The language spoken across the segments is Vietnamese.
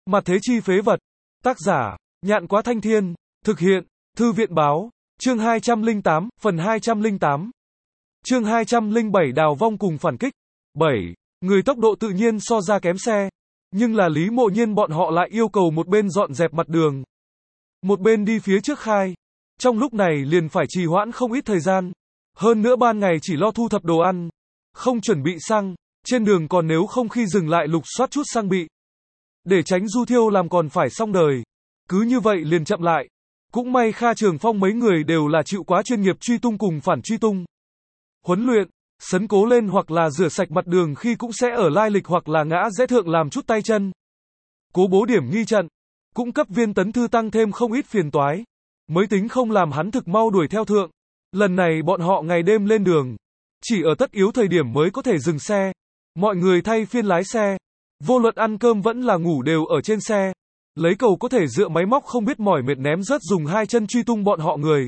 Mặt thế chi phế vật. Tác giả, Nhạn Quá Thanh Thiên. Thực hiện, Thư viện Báo. Chương 208, phần 208. Chương 207 đào vong cùng phản kích. 7. Người tốc độ tự nhiên so ra kém xe. Nhưng là Lý Mộ Nhiên bọn họ lại yêu cầu một bên dọn dẹp mặt đường, một bên đi phía trước khai. Trong lúc này liền phải trì hoãn không ít thời gian. Hơn nữa ban ngày chỉ lo thu thập đồ ăn, không chuẩn bị xăng. Trên đường còn nếu không khi dừng lại lục soát chút xăng bị, để tránh du thiêu làm còn phải xong đời. Cứ như vậy liền chậm lại. Cũng may Kha Trường Phong mấy người đều là chịu quá chuyên nghiệp truy tung cùng phản truy tung huấn luyện, sấn cố lên hoặc là rửa sạch mặt đường khi cũng sẽ ở lai lịch hoặc là ngã rẽ thượng làm chút tay chân. Cố bố điểm nghi trận, cũng cấp Viên Tấn Thư tăng thêm không ít phiền toái, mới tính không làm hắn thực mau đuổi theo thượng. Lần này bọn họ ngày đêm lên đường, chỉ ở tất yếu thời điểm mới có thể dừng xe. Mọi người thay phiên lái xe, vô luận ăn cơm vẫn là ngủ đều ở trên xe. Lấy cầu có thể dựa máy móc không biết mỏi mệt ném rớt dùng hai chân truy tung bọn họ người.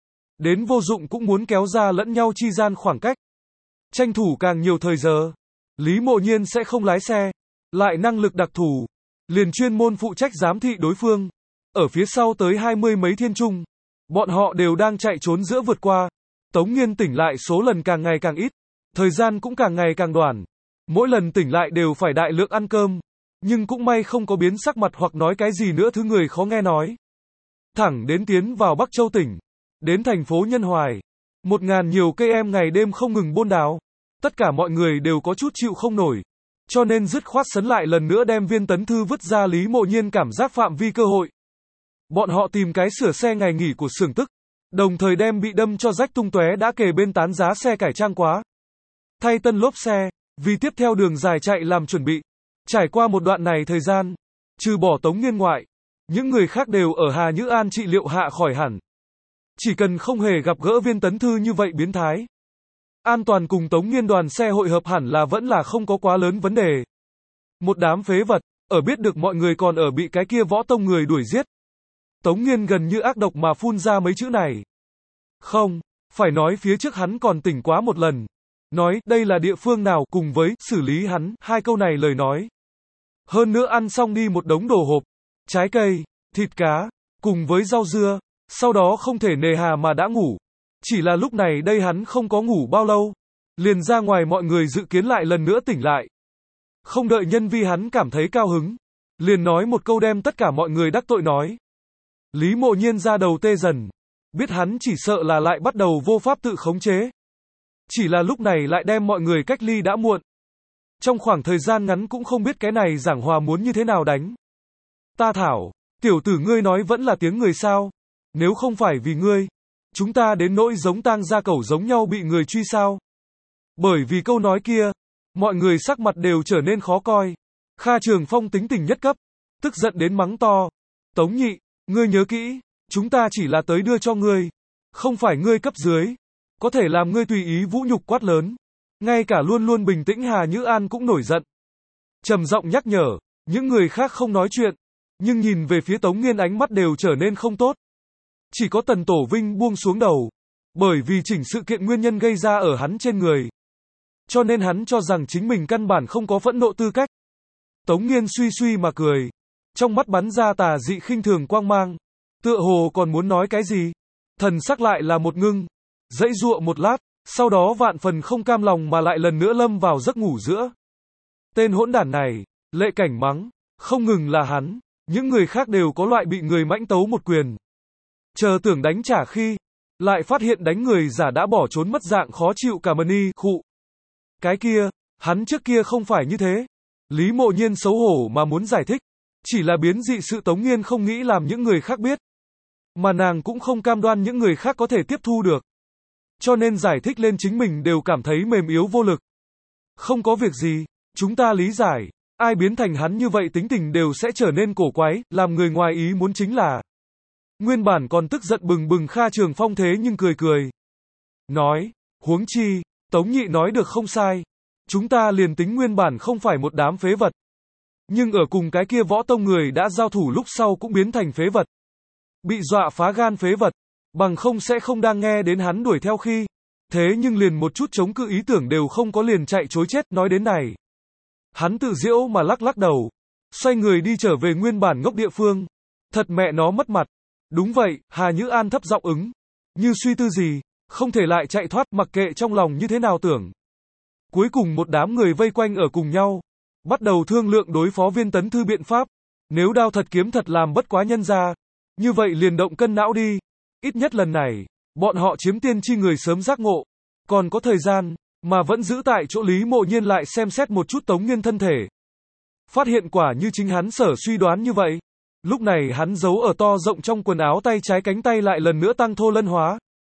Đến vô dụng cũng muốn kéo ra lẫn nhau chi gian khoảng cách. Tranh thủ càng nhiều thời giờ. Lý Mộ Nhiên sẽ không lái xe, lại năng lực đặc thù, liền chuyên môn phụ trách giám thị đối phương. Ở phía sau tới 20 mấy thiên trung, bọn họ đều đang chạy trốn giữa vượt qua. Tống Nghiên tỉnh lại số lần càng ngày càng ít, thời gian cũng càng ngày càng đoạn. Mỗi lần tỉnh lại đều phải đại lượng ăn cơm, nhưng cũng may không có biến sắc mặt hoặc nói cái gì nữa thứ người khó nghe nói. Thẳng đến tiến vào Bắc Châu tỉnh, đến thành phố Nhân Hoài, 1000 nhiều cây em ngày đêm không ngừng bôn đào. Tất cả mọi người đều có chút chịu không nổi, cho nên dứt khoát sấn lại lần nữa đem Viên Tấn Thư vứt ra. Lý Mộ Nhiên cảm giác phạm vi cơ hội. Bọn họ tìm cái sửa xe ngày nghỉ của xưởng tức, đồng thời đem bị đâm cho rách tung tóe đã kề bên tán giá xe cải trang quá, thay tân lốp xe, vì tiếp theo đường dài chạy làm chuẩn bị. Trải qua một đoạn này thời gian, trừ bỏ Tống Nghiên ngoại, những người khác đều ở Hà Nhữ An trị liệu hạ khỏi hẳn. Chỉ cần không hề gặp gỡ Viên Tấn Thư như vậy biến thái, an toàn cùng Tống Nghiên đoàn xe hội hợp hẳn là vẫn là không có quá lớn vấn đề. Một đám phế vật, ở biết được mọi người còn ở bị cái kia võ tông người đuổi giết, Tống Nghiên gần như ác độc mà phun ra mấy chữ này. Không, phải nói phía trước hắn còn tỉnh quá một lần. Nói, đây là địa phương nào cùng với, xử lý hắn, hai câu này lời nói. Hơn nữa ăn xong đi một đống đồ hộp, trái cây, thịt cá, cùng với rau dưa, sau đó không thể nề hà mà đã ngủ. Chỉ là lúc này đây hắn không có ngủ bao lâu, liền ra ngoài mọi người dự kiến lại lần nữa tỉnh lại. Không đợi nhân vi hắn cảm thấy cao hứng, liền nói một câu đem tất cả mọi người đắc tội nói. Lý Mộ Nhiên ra đầu tê dần, biết hắn chỉ sợ là lại bắt đầu vô pháp tự khống chế. Chỉ là lúc này lại đem mọi người cách ly đã muộn. Trong khoảng thời gian ngắn cũng không biết cái này giảng hòa muốn như thế nào đánh. Ta thảo, tiểu tử ngươi nói vẫn là tiếng người sao? Nếu không phải vì ngươi, chúng ta đến nỗi giống tang gia cẩu giống nhau bị người truy sao? Bởi vì câu nói kia, mọi người sắc mặt đều trở nên khó coi. Kha Trường Phong tính tình nhất cấp, tức giận đến mắng to. Tống Nhị, ngươi nhớ kỹ, chúng ta chỉ là tới đưa cho ngươi, không phải ngươi cấp dưới, có thể làm ngươi tùy ý vũ nhục quát lớn. Ngay cả luôn luôn bình tĩnh Hà Nhữ An cũng nổi giận, trầm giọng nhắc nhở. Những người khác không nói chuyện, nhưng nhìn về phía Tống Nghiên ánh mắt đều trở nên không tốt. Chỉ có Tần Tổ Vinh buông xuống đầu, bởi vì chỉnh sự kiện nguyên nhân gây ra ở hắn trên người, cho nên hắn cho rằng chính mình căn bản không có phẫn nộ tư cách. Tống Nghiên suy suy mà cười, trong mắt bắn ra tà dị khinh thường quang mang, tựa hồ còn muốn nói cái gì, thần sắc lại là một ngưng, dãy dụa một lát, sau đó vạn phần không cam lòng mà lại lần nữa lâm vào giấc ngủ giữa. Tên hỗn đản này, Lệ Cảnh mắng, không ngừng là hắn, những người khác đều có loại bị người mãnh tấu một quyền. Chờ tưởng đánh trả khi, lại phát hiện đánh người giả đã bỏ trốn mất dạng khó chịu cả mani, khụ. Cái kia, hắn trước kia không phải như thế. Lý Mộ Nhiên xấu hổ mà muốn giải thích, chỉ là biến dị sự Tống Nghiên không nghĩ làm những người khác biết, mà nàng cũng không cam đoan những người khác có thể tiếp thu được. Cho nên giải thích lên chính mình đều cảm thấy mềm yếu vô lực. Không có việc gì, chúng ta lý giải, ai biến thành hắn như vậy tính tình đều sẽ trở nên cổ quái, làm người ngoài ý muốn chính là. Nguyên bản còn tức giận bừng bừng Kha Trường Phong thế nhưng cười cười. Nói, huống chi, Tống Nhị nói được không sai. Chúng ta liền tính nguyên bản không phải một đám phế vật, nhưng ở cùng cái kia võ tông người đã giao thủ lúc sau cũng biến thành phế vật. Bị dọa phá gan phế vật, bằng không sẽ không đang nghe đến hắn đuổi theo khi. Thế nhưng liền một chút chống cự ý tưởng đều không có liền chạy chối chết. Nói đến này, hắn tự giễu mà lắc lắc đầu. xoay người đi trở về nguyên bản ngốc địa phương. Thật mẹ nó mất mặt. Đúng vậy, Hà Nhữ An thấp giọng ứng. Như suy tư gì, không thể lại chạy thoát, mặc kệ trong lòng như thế nào tưởng. Cuối cùng một đám người vây quanh ở cùng nhau, bắt đầu thương lượng đối phó Viên Tấn Thư biện pháp. Nếu đao thật kiếm thật làm bất quá nhân ra, như vậy liền động cân não đi. Ít nhất lần này, bọn họ chiếm tiên tri người sớm giác ngộ. Còn có thời gian, mà vẫn giữ tại chỗ. Lý Mộ Nhiên lại xem xét một chút Tống Nghiên thân thể. Phát hiện quả như chính hắn sở suy đoán như vậy. Lúc này hắn giấu ở to rộng trong quần áo tay trái cánh tay lại lần nữa tăng thô lân hóa.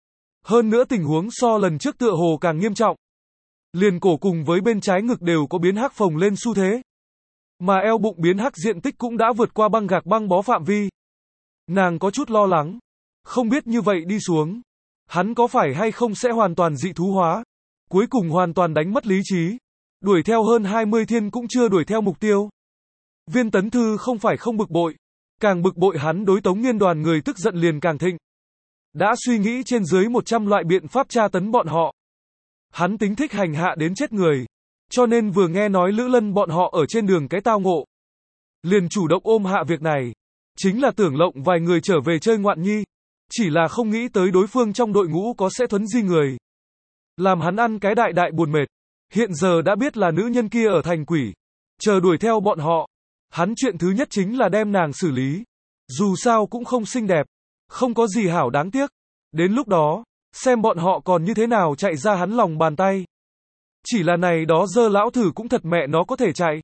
Hơn nữa tình huống so lần trước tựa hồ càng nghiêm trọng. Liền cổ cùng với bên trái ngực đều có biến hắc phồng lên xu thế. Mà eo bụng biến hắc diện tích cũng đã vượt qua băng gạc băng bó phạm vi. Nàng có chút lo lắng. Không biết như vậy đi xuống, hắn có phải hay không sẽ hoàn toàn dị thú hóa. Cuối cùng hoàn toàn đánh mất lý trí. Đuổi theo hơn 20 thiên cũng chưa đuổi theo mục tiêu. Viên Tấn Thư không phải không bực bội. Càng bực bội hắn đối Tống Nghiên đoàn người tức giận liền càng thịnh. Đã suy nghĩ trên dưới 100 loại biện pháp tra tấn bọn họ. Hắn tính thích hành hạ đến chết người. Cho nên vừa nghe nói Lữ Lân bọn họ ở trên đường cái tao ngộ, liền chủ động ôm hạ việc này. Chính là tưởng lộng vài người trở về chơi ngoạn nhi. Chỉ là không nghĩ tới đối phương trong đội ngũ có sẽ thuấn di người. Làm hắn ăn cái đại đại buồn mệt. Hiện giờ đã biết là nữ nhân kia ở thành quỷ. Chờ đuổi theo bọn họ. Hắn chuyện thứ nhất chính là đem nàng xử lý. Dù sao cũng không xinh đẹp. Không có gì hảo đáng tiếc. Đến lúc đó, xem bọn họ còn như thế nào chạy ra hắn lòng bàn tay. Chỉ là này đó dơ lão thử cũng thật mẹ nó có thể chạy.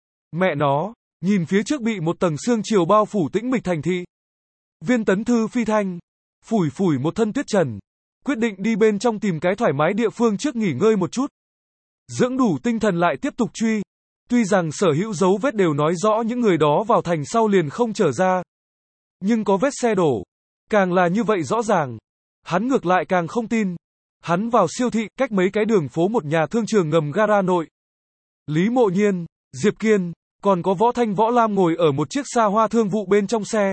Mẹ nó, nhìn phía trước bị một tầng sương chiều bao phủ tĩnh mịch thành thị. Viên Tấn Thư phi thanh, phủi phủi một thân tuyết trần. Quyết định đi bên trong tìm cái thoải mái địa phương trước nghỉ ngơi một chút. Dưỡng đủ tinh thần lại tiếp tục truy. Tuy rằng sở hữu dấu vết đều nói rõ những người đó vào thành sau liền không trở ra. Nhưng có vết xe đổ. Càng là như vậy rõ ràng. Hắn ngược lại càng không tin. Hắn vào siêu thị, cách mấy cái đường phố một nhà thương trường ngầm gara nội. Lý Mộ Nhiên, Diệp Kiên, còn có Võ Thanh Võ Lam ngồi ở một chiếc xa hoa thương vụ bên trong xe.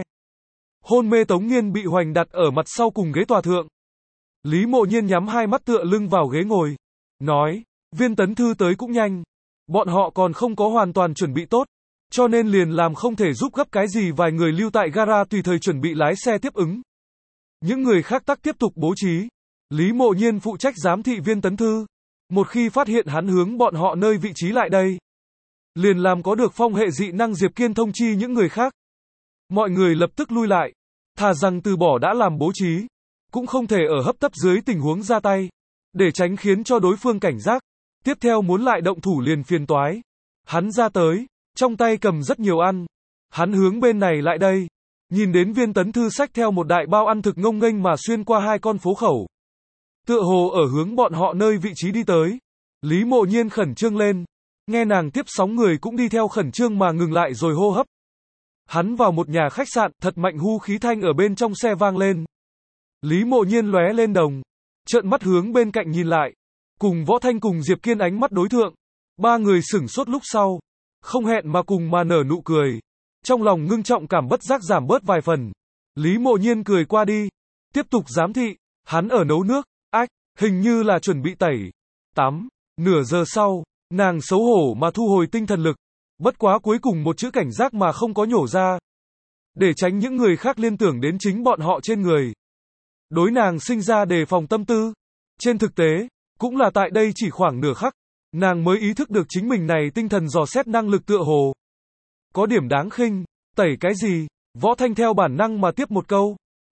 Hôn mê Tống Nghiên bị hoành đặt ở mặt sau cùng ghế tòa thượng. Lý Mộ Nhiên nhắm hai mắt tựa lưng vào ghế ngồi. Nói, Viên Tấn Thư tới cũng nhanh. Bọn họ còn không có hoàn toàn chuẩn bị tốt. Cho nên liền làm không thể giúp gấp cái gì, vài người lưu tại gara tùy thời chuẩn bị lái xe tiếp ứng. Những người khác tắc tiếp tục bố trí. Lý Mộ Nhiên phụ trách giám thị Viên Tấn Thư. Một khi phát hiện hắn hướng bọn họ nơi vị trí lại đây, liền làm có được phong hệ dị năng Diệp Kiên thông chi những người khác. Mọi người lập tức lui lại. Thà rằng từ bỏ đã làm bố trí, cũng không thể ở hấp tấp dưới tình huống ra tay. Để tránh khiến cho đối phương cảnh giác. Tiếp theo muốn lại động thủ liền phiền toái. Hắn ra tới, trong tay cầm rất nhiều ăn. Hắn hướng bên này lại đây. Nhìn đến Viên Tấn Thư xách theo một đại bao ăn thực ngông nghênh mà xuyên qua hai con phố khẩu. Tựa hồ ở hướng bọn họ nơi vị trí đi tới. Lý Mộ Nhiên khẩn trương lên. Nghe nàng tiếp sóng người cũng đi theo khẩn trương mà ngừng lại rồi hô hấp. Hắn vào một nhà khách sạn, thật mạnh hú khí thanh ở bên trong xe vang lên. Lý Mộ Nhiên lóe lên đồng. Trợn mắt hướng bên cạnh nhìn lại. Cùng Võ Thanh cùng Diệp Kiên ánh mắt đối thượng. Ba người sửng sốt lúc sau. Không hẹn mà cùng mà nở nụ cười. Trong lòng ngưng trọng cảm bất giác giảm bớt vài phần. Lý Mộ Nhiên cười qua đi. Tiếp tục giám thị. Hắn ở nấu nước. Ách, hình như là chuẩn bị tẩy tắm. Nửa giờ sau, nàng xấu hổ mà thu hồi tinh thần lực. Bất quá cuối cùng một chữ cảnh giác mà không có nhổ ra. Để tránh những người khác liên tưởng đến chính bọn họ trên người. Đối nàng sinh ra đề phòng tâm tư. Trên thực tế, cũng là tại đây chỉ khoảng nửa khắc, nàng mới ý thức được chính mình này tinh thần dò xét năng lực tựa hồ có điểm đáng khinh. Tẩy cái gì? Võ Thanh theo bản năng mà tiếp một câu.